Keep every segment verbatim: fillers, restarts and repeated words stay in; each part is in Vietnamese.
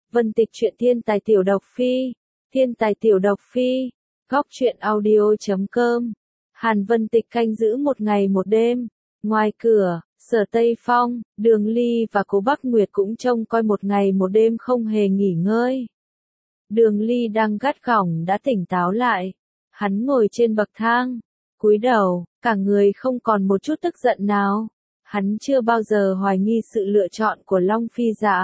Vân Tịch truyện thiên tài tiểu độc phi, thiên tài tiểu độc phi, góc truyện audio chấm com. Hàn Vân Tịch canh giữ một ngày một đêm, ngoài cửa, Sở Tây Phong, Đường Ly và Cố Bắc Nguyệt cũng trông coi một ngày một đêm không hề nghỉ ngơi. Đường Ly đang gắt gỏng đã tỉnh táo lại, hắn ngồi trên bậc thang, cúi đầu, cả người không còn một chút tức giận nào. Hắn chưa bao giờ hoài nghi sự lựa chọn của Long Phi Dạ.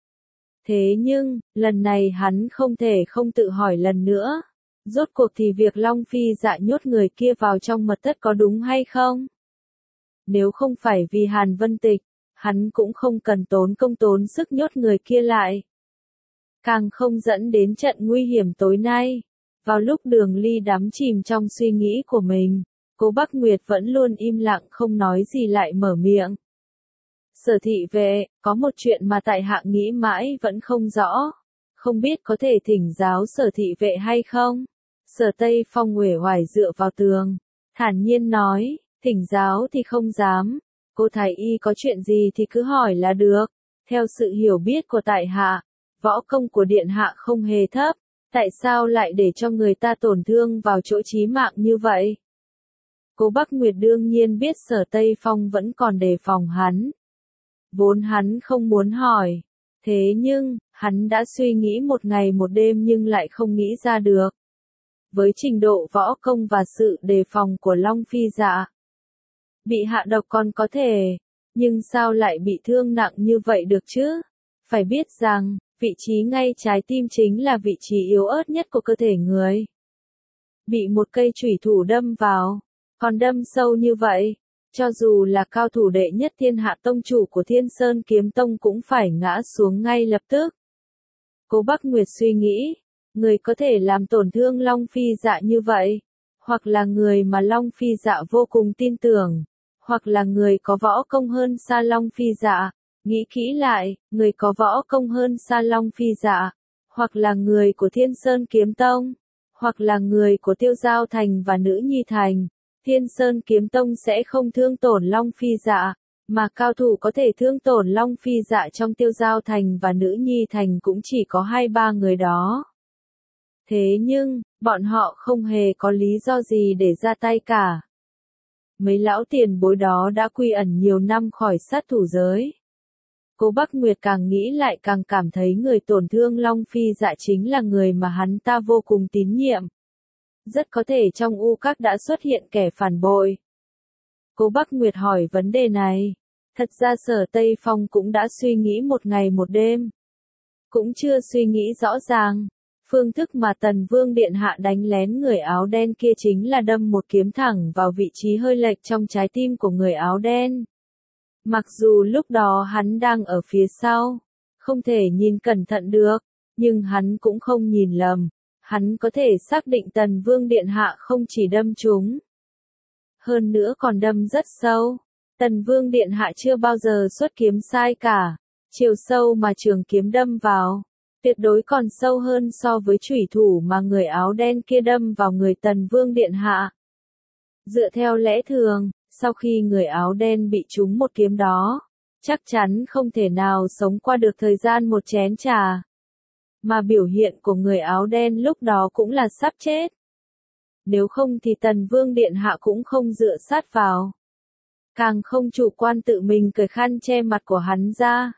Thế nhưng, lần này hắn không thể không tự hỏi lần nữa. Rốt cuộc thì việc Long Phi Dạ nhốt người kia vào trong mật thất có đúng hay không? Nếu không phải vì Hàn Vân Tịch, hắn cũng không cần tốn công tốn sức nhốt người kia lại. Càng không dẫn đến trận nguy hiểm tối nay. Vào lúc Đường Ly đắm chìm trong suy nghĩ của mình, Cố Bắc Nguyệt vẫn luôn im lặng không nói gì lại mở miệng. Sở thị vệ, có một chuyện mà tại hạ nghĩ mãi vẫn không rõ. Không biết có thể thỉnh giáo sở thị vệ hay không? Sở Tây Phong uể oải dựa vào tường, thản nhiên nói, thỉnh giáo thì không dám. Cô thái y có chuyện gì thì cứ hỏi là được. Theo sự hiểu biết của tại hạ, võ công của điện hạ không hề thấp. Tại sao lại để cho người ta tổn thương vào chỗ chí mạng như vậy? Cố Bắc Nguyệt đương nhiên biết Sở Tây Phong vẫn còn đề phòng hắn. Vốn hắn không muốn hỏi. Thế nhưng, hắn đã suy nghĩ một ngày một đêm nhưng lại không nghĩ ra được. Với trình độ võ công và sự đề phòng của Long Phi Dạ, bị hạ độc còn có thể, nhưng sao lại bị thương nặng như vậy được chứ? Phải biết rằng, vị trí ngay trái tim chính là vị trí yếu ớt nhất của cơ thể người. Bị một cây chủy thủ đâm vào, còn đâm sâu như vậy, cho dù là cao thủ đệ nhất thiên hạ tông chủ của Thiên Sơn Kiếm Tông cũng phải ngã xuống ngay lập tức. Cố Bắc Nguyệt suy nghĩ, người có thể làm tổn thương Long Phi Dạ như vậy, hoặc là người mà Long Phi Dạ vô cùng tin tưởng, hoặc là người có võ công hơn xa Long Phi Dạ. Nghĩ kỹ lại, người có võ công hơn xa Long Phi Dạ, hoặc là người của Thiên Sơn Kiếm Tông, hoặc là người của Tiêu Giao Thành và Nữ Nhi Thành. Thiên Sơn Kiếm Tông sẽ không thương tổn Long Phi Dạ, mà cao thủ có thể thương tổn Long Phi Dạ trong Tiêu Giao Thành và Nữ Nhi Thành cũng chỉ có hai ba người đó. Thế nhưng, bọn họ không hề có lý do gì để ra tay cả. Mấy lão tiền bối đó đã quy ẩn nhiều năm khỏi sát thủ giới. Cố Bắc Nguyệt càng nghĩ lại càng cảm thấy người tổn thương Long Phi Dạ chính là người mà hắn ta vô cùng tín nhiệm. Rất có thể trong U Các đã xuất hiện kẻ phản bội. Cố Bắc Nguyệt hỏi vấn đề này. Thật ra Sở Tây Phong cũng đã suy nghĩ một ngày một đêm. Cũng chưa suy nghĩ rõ ràng. Phương thức mà Tần Vương Điện Hạ đánh lén người áo đen kia chính là đâm một kiếm thẳng vào vị trí hơi lệch trong trái tim của người áo đen. Mặc dù lúc đó hắn đang ở phía sau, không thể nhìn cẩn thận được, nhưng hắn cũng không nhìn lầm. Hắn có thể xác định Tần Vương Điện Hạ không chỉ đâm trúng, hơn nữa còn đâm rất sâu. Tần Vương Điện Hạ chưa bao giờ xuất kiếm sai cả. Chiều sâu mà trường kiếm đâm vào, tuyệt đối còn sâu hơn so với chủy thủ mà người áo đen kia đâm vào người Tần Vương Điện Hạ. Dựa theo lẽ thường, sau khi người áo đen bị trúng một kiếm đó, chắc chắn không thể nào sống qua được thời gian một chén trà. Mà biểu hiện của người áo đen lúc đó cũng là sắp chết. Nếu không thì Tần Vương Điện Hạ cũng không dựa sát vào. Càng không chủ quan tự mình cởi khăn che mặt của hắn ra.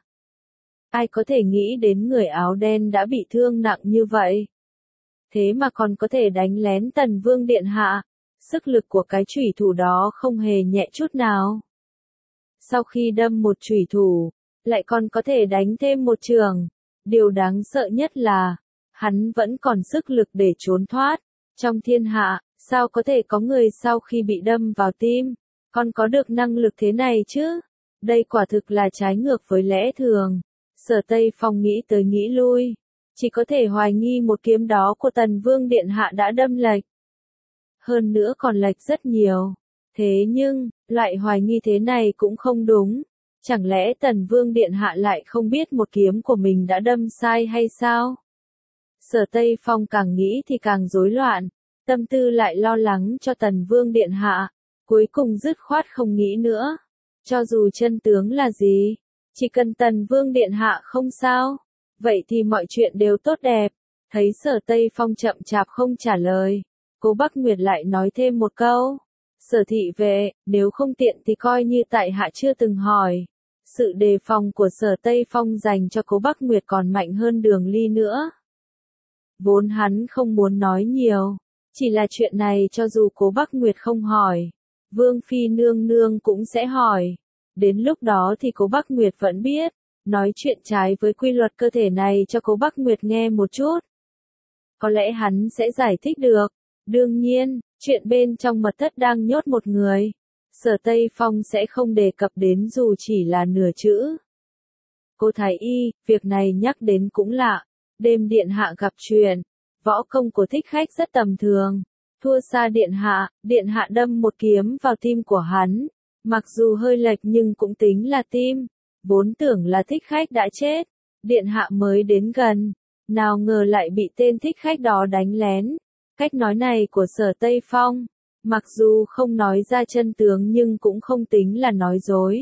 Ai có thể nghĩ đến người áo đen đã bị thương nặng như vậy. Thế mà còn có thể đánh lén Tần Vương Điện Hạ. Sức lực của cái chủy thủ đó không hề nhẹ chút nào. Sau khi đâm một chủy thủ, lại còn có thể đánh thêm một chưởng. Điều đáng sợ nhất là, hắn vẫn còn sức lực để trốn thoát. Trong thiên hạ, sao có thể có người sau khi bị đâm vào tim, còn có được năng lực thế này chứ? Đây quả thực là trái ngược với lẽ thường. Sở Tây Phong nghĩ tới nghĩ lui, chỉ có thể hoài nghi một kiếm đó của Tần Vương Điện Hạ đã đâm lệch. Hơn nữa còn lệch rất nhiều. Thế nhưng, loại hoài nghi thế này cũng không đúng. Chẳng lẽ Tần Vương Điện Hạ lại không biết một kiếm của mình đã đâm sai hay sao? Sở Tây Phong càng nghĩ thì càng rối loạn, tâm tư lại lo lắng cho Tần Vương Điện Hạ, cuối cùng dứt khoát không nghĩ nữa. Cho dù chân tướng là gì, chỉ cần Tần Vương Điện Hạ không sao, Vậy thì mọi chuyện đều tốt đẹp. Thấy Sở Tây Phong chậm chạp không trả lời, Cố Bắc Nguyệt lại nói thêm một câu. Sở thị vệ, nếu không tiện thì coi như tại hạ chưa từng hỏi. Sự đề phòng của Sở Tây Phong dành cho Cố Bắc Nguyệt còn mạnh hơn Đường Ly nữa. Vốn hắn không muốn nói nhiều, chỉ là chuyện này cho dù Cố Bắc Nguyệt không hỏi, Vương Phi nương nương cũng sẽ hỏi. Đến lúc đó thì Cố Bắc Nguyệt vẫn biết, nói chuyện trái với quy luật cơ thể này cho Cố Bắc Nguyệt nghe một chút. Có lẽ hắn sẽ giải thích được. Đương nhiên, chuyện bên trong mật thất đang nhốt một người, Sở Tây Phong sẽ không đề cập đến dù chỉ là nửa chữ. Cô Thái Y, việc này nhắc đến cũng lạ. Đêm điện hạ gặp chuyện, võ công của thích khách rất tầm thường, thua xa điện hạ, điện hạ đâm một kiếm vào tim của hắn, mặc dù hơi lệch nhưng cũng tính là tim, vốn tưởng là thích khách đã chết, điện hạ mới đến gần, nào ngờ lại bị tên thích khách đó đánh lén. Cách nói này của Sở Tây Phong, mặc dù không nói ra chân tướng nhưng cũng không tính là nói dối.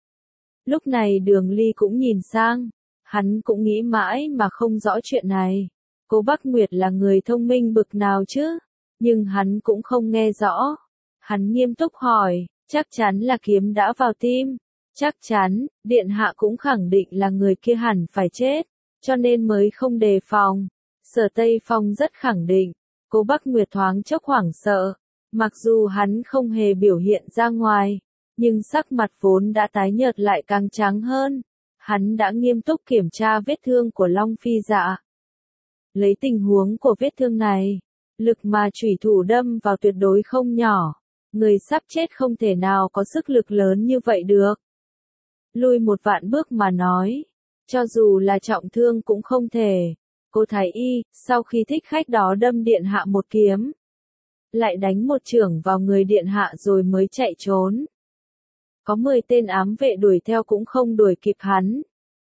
Lúc này Đường Ly cũng nhìn sang. Hắn cũng nghĩ mãi mà không rõ chuyện này. Cố Bắc Nguyệt là người thông minh bực nào chứ? Nhưng hắn cũng không nghe rõ. Hắn nghiêm túc hỏi, chắc chắn là kiếm đã vào tim. Chắc chắn, điện hạ cũng khẳng định là người kia hẳn phải chết, cho nên mới không đề phòng. Sở Tây Phong rất khẳng định. Cố Bắc Nguyệt thoáng chốc hoảng sợ. Mặc dù hắn không hề biểu hiện ra ngoài, nhưng sắc mặt vốn đã tái nhợt lại càng trắng hơn. Hắn đã nghiêm túc kiểm tra vết thương của Long Phi Dạ. Lấy tình huống của vết thương này, lực mà chủy thủ đâm vào tuyệt đối không nhỏ. Người sắp chết không thể nào có sức lực lớn như vậy được. Lui một vạn bước mà nói, cho dù là trọng thương cũng không thể. Cô Thái Y, sau khi thích khách đó đâm điện hạ một kiếm, lại đánh một chưởng vào người điện hạ rồi mới chạy trốn. Có mười tên ám vệ đuổi theo cũng không đuổi kịp hắn.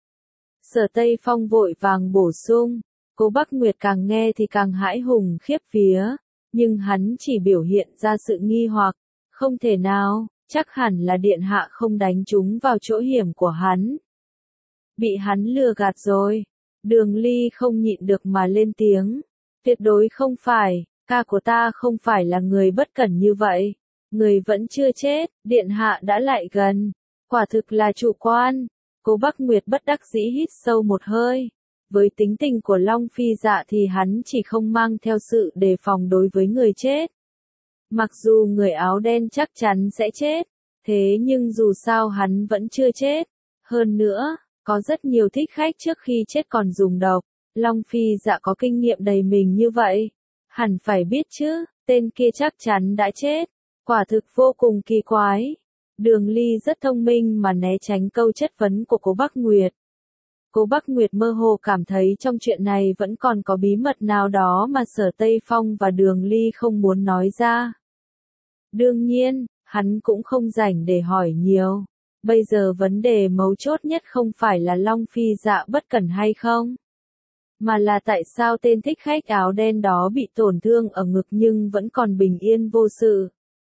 Sở Tây Phong vội vàng bổ sung, Cố Bắc Nguyệt càng nghe thì càng hãi hùng khiếp vía, nhưng hắn chỉ biểu hiện ra sự nghi hoặc, không thể nào, chắc hẳn là điện hạ không đánh chúng vào chỗ hiểm của hắn. Bị hắn lừa gạt rồi. Đường Ly không nhịn được mà lên tiếng, tuyệt đối không phải, ca của ta không phải là người bất cẩn như vậy. Người vẫn chưa chết, điện hạ đã lại gần. Quả thực là chủ quan. Cố Bắc Nguyệt bất đắc dĩ hít sâu một hơi. Với tính tình của Long Phi Dạ thì hắn chỉ không mang theo sự đề phòng đối với người chết. Mặc dù người áo đen chắc chắn sẽ chết, thế nhưng dù sao hắn vẫn chưa chết. Hơn nữa, có rất nhiều thích khách trước khi chết còn dùng độc. Long Phi Dạ có kinh nghiệm đầy mình như vậy. Hẳn phải biết chứ, tên kia chắc chắn đã chết. Quả thực vô cùng kỳ quái. Đường Ly rất thông minh mà né tránh câu chất vấn của Cố Bắc Nguyệt. Cố Bắc Nguyệt mơ hồ cảm thấy trong chuyện này vẫn còn có bí mật nào đó mà Sở Tây Phong và Đường Ly không muốn nói ra. Đương nhiên, hắn cũng không rảnh để hỏi nhiều. Bây giờ vấn đề mấu chốt nhất không phải là Long Phi Dạ bất cẩn hay không, mà là tại sao tên thích khách áo đen đó bị tổn thương ở ngực nhưng vẫn còn bình yên vô sự.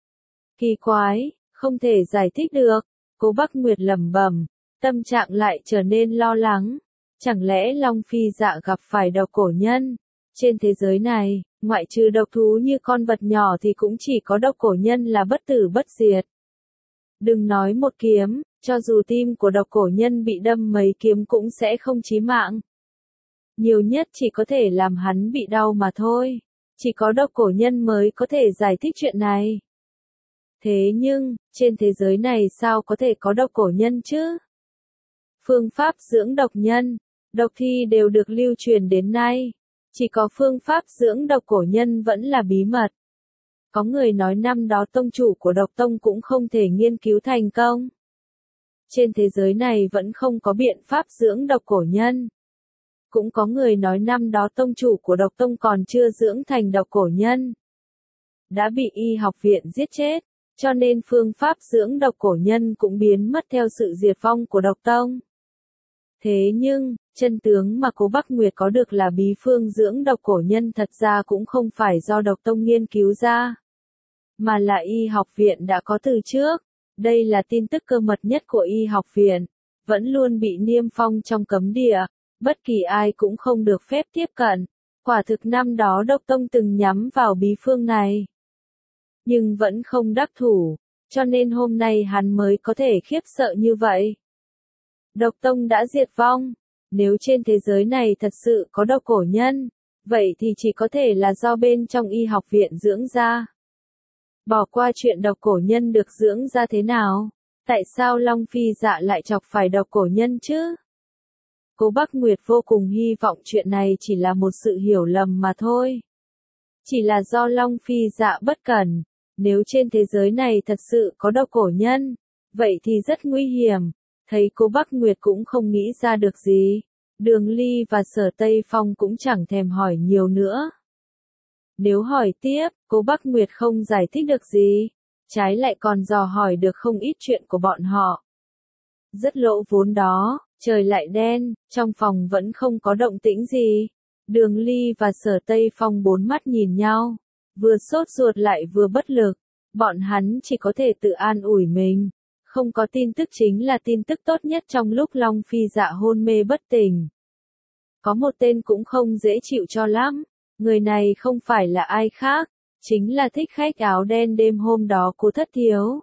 Kỳ quái, không thể giải thích được. Cố Bắc Nguyệt lẩm bẩm, tâm trạng lại trở nên lo lắng. Chẳng lẽ Long Phi Dạ gặp phải độc cổ nhân? Trên thế giới này, ngoại trừ độc thú như con vật nhỏ thì cũng chỉ có độc cổ nhân là bất tử bất diệt. Đừng nói một kiếm, cho dù tim của độc cổ nhân bị đâm mấy kiếm cũng sẽ không chí mạng. Nhiều nhất chỉ có thể làm hắn bị đau mà thôi. Chỉ có độc cổ nhân mới có thể giải thích chuyện này. Thế nhưng, trên thế giới này sao có thể có độc cổ nhân chứ? Phương pháp dưỡng độc nhân, độc thi đều được lưu truyền đến nay. Chỉ có phương pháp dưỡng độc cổ nhân vẫn là bí mật. Có người nói năm đó tông chủ của độc tông cũng không thể nghiên cứu thành công. Trên thế giới này vẫn không có biện pháp dưỡng độc cổ nhân. Cũng có người nói năm đó tông chủ của độc tông còn chưa dưỡng thành độc cổ nhân. Đã bị y học viện giết chết, cho nên phương pháp dưỡng độc cổ nhân cũng biến mất theo sự diệt vong của độc tông. Thế nhưng, chân tướng mà Cố Bắc Nguyệt có được là bí phương dưỡng độc cổ nhân thật ra cũng không phải do độc tông nghiên cứu ra, mà là y học viện đã có từ trước. Đây là tin tức cơ mật nhất của y học viện, vẫn luôn bị niêm phong trong cấm địa. bất kỳ ai cũng không được phép tiếp cận. Quả thực năm đó Độc Tông từng nhắm vào bí phương này. Nhưng vẫn không đắc thủ, cho nên hôm nay hắn mới có thể khiếp sợ như vậy. Độc Tông đã diệt vong. Nếu trên thế giới này thật sự có độc cổ nhân, vậy thì chỉ có thể là do bên trong y học viện dưỡng ra. Bỏ qua chuyện độc cổ nhân được dưỡng ra thế nào, tại sao Long Phi Dạ lại chọc phải độc cổ nhân chứ? Cố Bắc Nguyệt vô cùng hy vọng chuyện này chỉ là một sự hiểu lầm mà thôi. Chỉ là do Long Phi Dạ bất cẩn, nếu trên thế giới này thật sự có độc cổ nhân, vậy thì rất nguy hiểm. Thấy Cố Bắc Nguyệt cũng không nghĩ ra được gì, Đường Ly và Sở Tây Phong cũng chẳng thèm hỏi nhiều nữa. Nếu hỏi tiếp, Cố Bắc Nguyệt không giải thích được gì, trái lại còn dò hỏi được không ít chuyện của bọn họ. Rất lỗ vốn đó, trời lại đen, trong phòng vẫn không có động tĩnh gì. Đường Ly và Sở Tây Phong bốn mắt nhìn nhau, vừa sốt ruột lại vừa bất lực, bọn hắn chỉ có thể tự an ủi mình. Không có tin tức chính là tin tức tốt nhất trong lúc Long Phi Dạ hôn mê bất tỉnh. Có một tên cũng không dễ chịu cho lắm, người này không phải là ai khác, chính là thích khách áo đen đêm hôm đó Cố Thất Thiếu.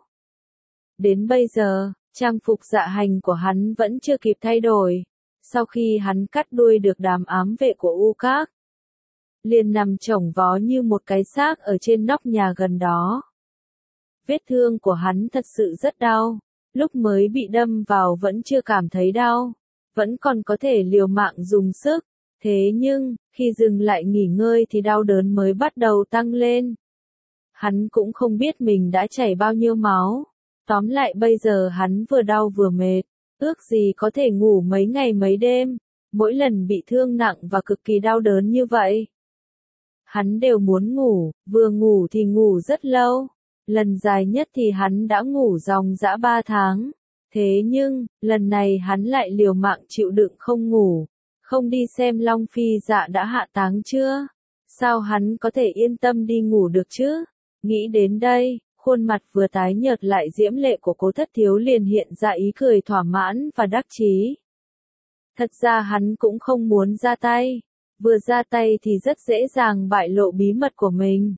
Đến bây giờ, trang phục dạ hành của hắn vẫn chưa kịp thay đổi, sau khi hắn cắt đuôi được đám ám vệ của U Các, liền nằm chồng vó như một cái xác ở trên nóc nhà gần đó. Vết thương của hắn thật sự rất đau, lúc mới bị đâm vào vẫn chưa cảm thấy đau, vẫn còn có thể liều mạng dùng sức, thế nhưng, khi dừng lại nghỉ ngơi thì đau đớn mới bắt đầu tăng lên. Hắn cũng không biết mình đã chảy bao nhiêu máu, tóm lại bây giờ hắn vừa đau vừa mệt, ước gì có thể ngủ mấy ngày mấy đêm, mỗi lần bị thương nặng và cực kỳ đau đớn như vậy. Hắn đều muốn ngủ, vừa ngủ thì ngủ rất lâu. Lần dài nhất thì hắn đã ngủ ròng rã ba tháng. Thế nhưng, lần này hắn lại liều mạng chịu đựng không ngủ. Không đi xem Long Phi Dạ đã hạ táng chưa? Sao hắn có thể yên tâm đi ngủ được chứ? Nghĩ đến đây, khuôn mặt vừa tái nhợt lại diễm lệ của Cố Thất Thiếu liền hiện ra ý cười thỏa mãn và đắc chí. Thật ra hắn cũng không muốn ra tay. Vừa ra tay thì rất dễ dàng bại lộ bí mật của mình.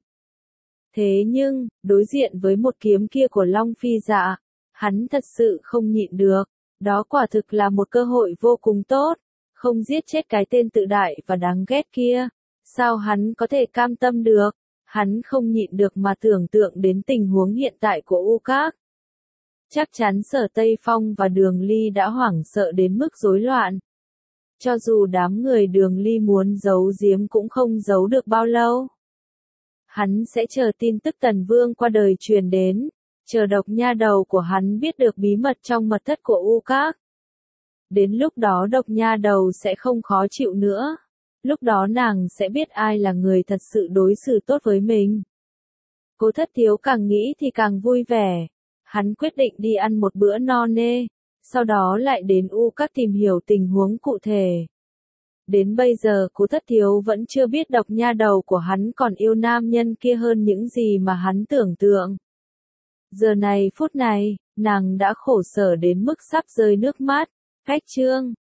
Thế nhưng, đối diện với một kiếm kia của Long Phi Dạ, hắn thật sự không nhịn được. Đó quả thực là một cơ hội vô cùng tốt. Không giết chết cái tên tự đại và đáng ghét kia. Sao hắn có thể cam tâm được? Hắn không nhịn được mà tưởng tượng đến tình huống hiện tại của U Các. Chắc chắn Sở Tây Phong và Đường Ly đã hoảng sợ đến mức rối loạn. Cho dù đám người Đường Ly muốn giấu giếm cũng không giấu được bao lâu. Hắn sẽ chờ tin tức Tần Vương qua đời truyền đến, chờ Độc Nha Đầu của hắn biết được bí mật trong mật thất của U Các. Đến lúc đó Độc Nha Đầu sẽ không khó chịu nữa. Lúc đó nàng sẽ biết ai là người thật sự đối xử tốt với mình. Cố Thất Thiếu càng nghĩ thì càng vui vẻ. Hắn quyết định đi ăn một bữa no nê, sau đó lại đến U Các tìm hiểu tình huống cụ thể. Đến bây giờ Cố Thất Thiếu vẫn chưa biết Độc Nha Đầu của hắn còn yêu nam nhân kia hơn những gì mà hắn tưởng tượng. Giờ này phút này, nàng đã khổ sở đến mức sắp rơi nước mắt. Cách chương